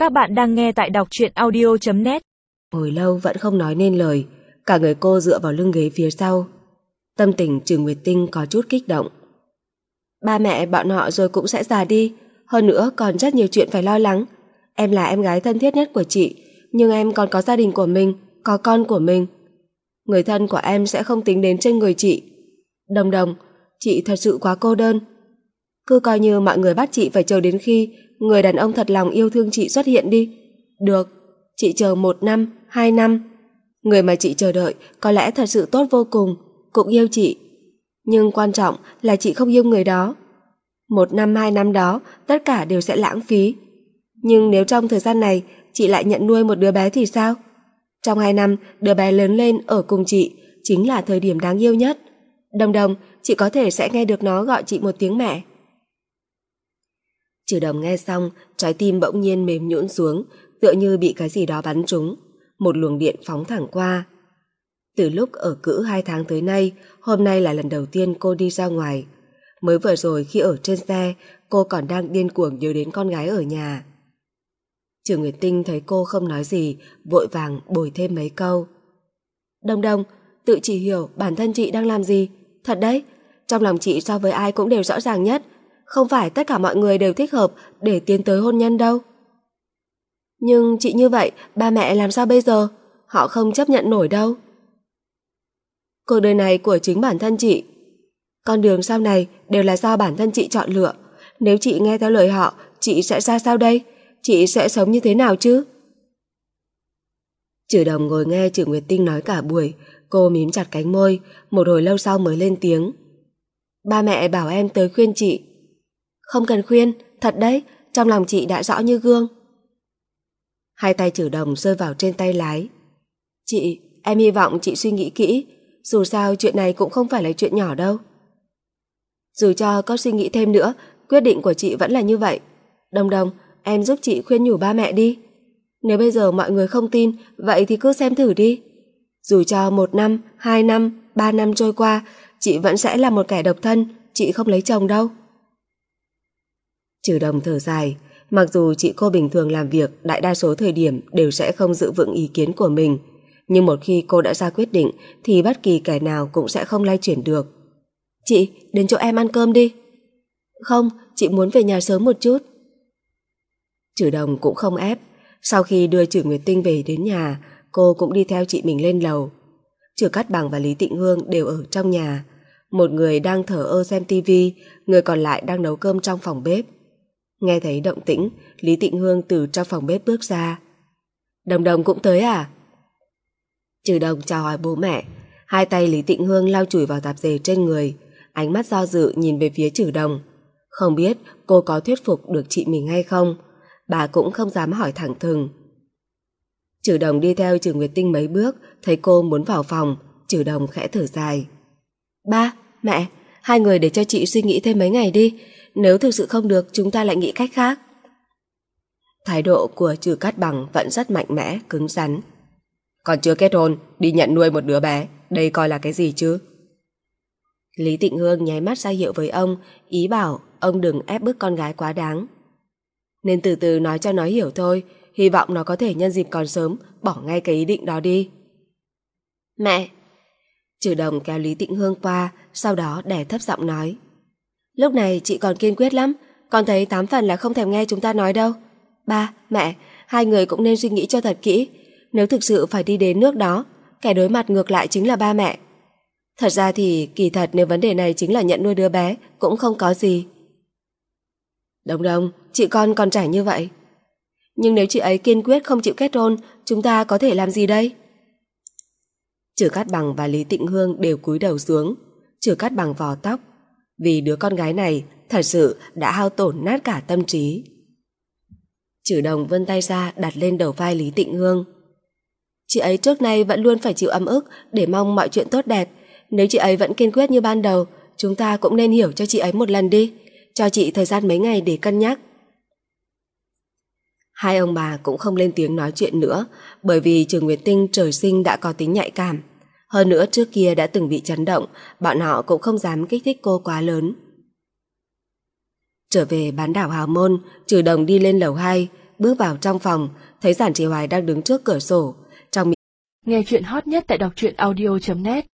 Các bạn đang nghe tại đọc truyện audio.net. Hồi lâu vẫn không nói nên lời, cả người cô dựa vào lưng ghế phía sau. Tâm tình Trừ Nguyệt Tinh có chút kích động. Ba mẹ bọn họ rồi cũng sẽ già đi, hơn nữa còn rất nhiều chuyện phải lo lắng. Em là em gái thân thiết nhất của chị, nhưng em còn có gia đình của mình, có con của mình. Người thân của em sẽ không tính đến trên người chị. Đồng Đồng, chị thật sự quá cô đơn. Cứ coi như mọi người bắt chị phải chờ đến khi người đàn ông thật lòng yêu thương chị xuất hiện đi. Được, chị chờ 1 năm, 2 năm. Người mà chị chờ đợi có lẽ thật sự tốt vô cùng, cũng yêu chị. Nhưng quan trọng là chị không yêu người đó. 1 năm, 2 năm đó tất cả đều sẽ lãng phí. Nhưng nếu trong thời gian này chị lại nhận nuôi một đứa bé thì sao? Trong 2 năm đứa bé lớn lên ở cùng chị chính là thời điểm đáng yêu nhất. Đồng Đồng, chị có thể sẽ nghe được nó gọi chị một tiếng mẹ. Trừ Đồng nghe xong, trái tim bỗng nhiên mềm nhũn xuống, tựa như bị cái gì đó bắn trúng. Một luồng điện phóng thẳng qua. Từ lúc ở cữ 2 tháng tới nay, hôm nay là lần đầu tiên cô đi ra ngoài. Mới vừa rồi khi ở trên xe, cô còn đang điên cuồng nhớ đến con gái ở nhà. Trừ Nguyệt Tinh thấy cô không nói gì, vội vàng bồi thêm mấy câu. Đồng Đồng, tự chị hiểu bản thân chị đang làm gì. Thật đấy, trong lòng chị so với ai cũng đều rõ ràng nhất. Không phải tất cả mọi người đều thích hợp để tiến tới hôn nhân đâu. Nhưng chị như vậy, ba mẹ làm sao bây giờ? Họ không chấp nhận nổi đâu. Cuộc đời này của chính bản thân chị. Con đường sau này đều là do bản thân chị chọn lựa. Nếu chị nghe theo lời họ, chị sẽ ra sao đây? Chị sẽ sống như thế nào chứ? Trừ Đồng ngồi nghe Trừ Nguyệt Tinh nói cả buổi. Cô mím chặt cánh môi, một hồi lâu sau mới lên tiếng. Ba mẹ bảo em tới khuyên chị. Không cần khuyên, thật đấy, trong lòng chị đã rõ như gương. Hai tay Trừ Đồng rơi vào trên tay lái. Chị, em hy vọng chị suy nghĩ kỹ, dù sao chuyện này cũng không phải là chuyện nhỏ đâu. Dù cho có suy nghĩ thêm nữa, quyết định của chị vẫn là như vậy. Đồng Đồng, em giúp chị khuyên nhủ ba mẹ đi. Nếu bây giờ mọi người không tin, vậy thì cứ xem thử đi. Dù cho 1 năm, 2 năm, 3 năm trôi qua, chị vẫn sẽ là một kẻ độc thân, chị không lấy chồng đâu. Trừ Đồng thở dài, mặc dù chị cô bình thường làm việc đại đa số thời điểm đều sẽ không giữ vững ý kiến của mình, nhưng một khi cô đã ra quyết định thì bất kỳ kẻ nào cũng sẽ không lay chuyển được. Chị, đến chỗ em ăn cơm đi. Không, chị muốn về nhà sớm một chút. Trừ Đồng cũng không ép. Sau khi đưa Trừ Nguyệt Tinh về đến nhà, cô cũng đi theo chị mình lên lầu. Trừ Cát Bằng và Lý Tịnh Hương đều ở trong nhà. Một người đang thờ ơ xem tivi, người còn lại đang nấu cơm trong phòng bếp. Nghe thấy động tĩnh, Lý Tịnh Hương từ trong phòng bếp bước ra. Đồng Đồng cũng tới à? Trừ Đồng chào hỏi bố mẹ. Hai tay Lý Tịnh Hương lau chùi vào tạp dề trên người, ánh mắt do dự nhìn về phía Trừ Đồng. Không biết cô có thuyết phục được chị mình hay không, bà cũng không dám hỏi thẳng thừng. Trừ Đồng đi theo Trừ Nguyệt Tinh mấy bước, thấy cô muốn vào phòng, Trừ Đồng khẽ thở dài. Ba, mẹ, hai người để cho chị suy nghĩ thêm mấy ngày đi. Nếu thực sự không được, chúng ta lại nghĩ cách khác. Thái độ của Trừ Cát Bằng vẫn rất mạnh mẽ, cứng rắn. Còn chưa kết hôn, đi nhận nuôi một đứa bé, đây coi là cái gì chứ? Lý Tịnh Hương nháy mắt ra hiệu với ông, ý bảo ông đừng ép bức con gái quá đáng. Nên từ từ nói cho nó hiểu thôi, hy vọng nó có thể nhân dịp còn sớm bỏ ngay cái ý định đó đi. Mẹ! Trừ Đồng kéo Lý Tịnh Hương qua, sau đó đè thấp giọng nói. Lúc này chị còn kiên quyết lắm, con thấy 8 phần là không thèm nghe chúng ta nói đâu. Ba, mẹ, hai người cũng nên suy nghĩ cho thật kỹ. Nếu thực sự phải đi đến nước đó, kẻ đối mặt ngược lại chính là ba mẹ. Thật ra thì kỳ thật nếu vấn đề này chính là nhận nuôi đứa bé cũng không có gì. Đồng Đồng, chị con còn trẻ như vậy. Nhưng nếu chị ấy kiên quyết không chịu kết hôn, chúng ta có thể làm gì đây? Trừ Cát Bằng và Lý Tịnh Hương đều cúi đầu xuống. Trừ Cát Bằng vò tóc. Vì đứa con gái này thật sự đã hao tổn nát cả tâm trí. Trừ Đồng vươn tay ra đặt lên đầu vai Lý Tịnh Hương. Chị ấy trước nay vẫn luôn phải chịu ấm ức để mong mọi chuyện tốt đẹp. Nếu chị ấy vẫn kiên quyết như ban đầu, chúng ta cũng nên hiểu cho chị ấy một lần đi. Cho chị thời gian mấy ngày để cân nhắc. Hai ông bà cũng không lên tiếng nói chuyện nữa, bởi vì Trừ Nguyệt Tinh trời sinh đã có tính nhạy cảm. Hơn nữa trước kia đã từng bị chấn động, bọn họ cũng không dám kích thích cô quá lớn. Trở về bán đảo Hào Môn, Trừ Đồng đi lên lầu 2, bước vào trong phòng, thấy Giản Chỉ Hoài đang đứng trước cửa sổ. Trong Nghe chuyện hot nhất tại đọc truyện audio.net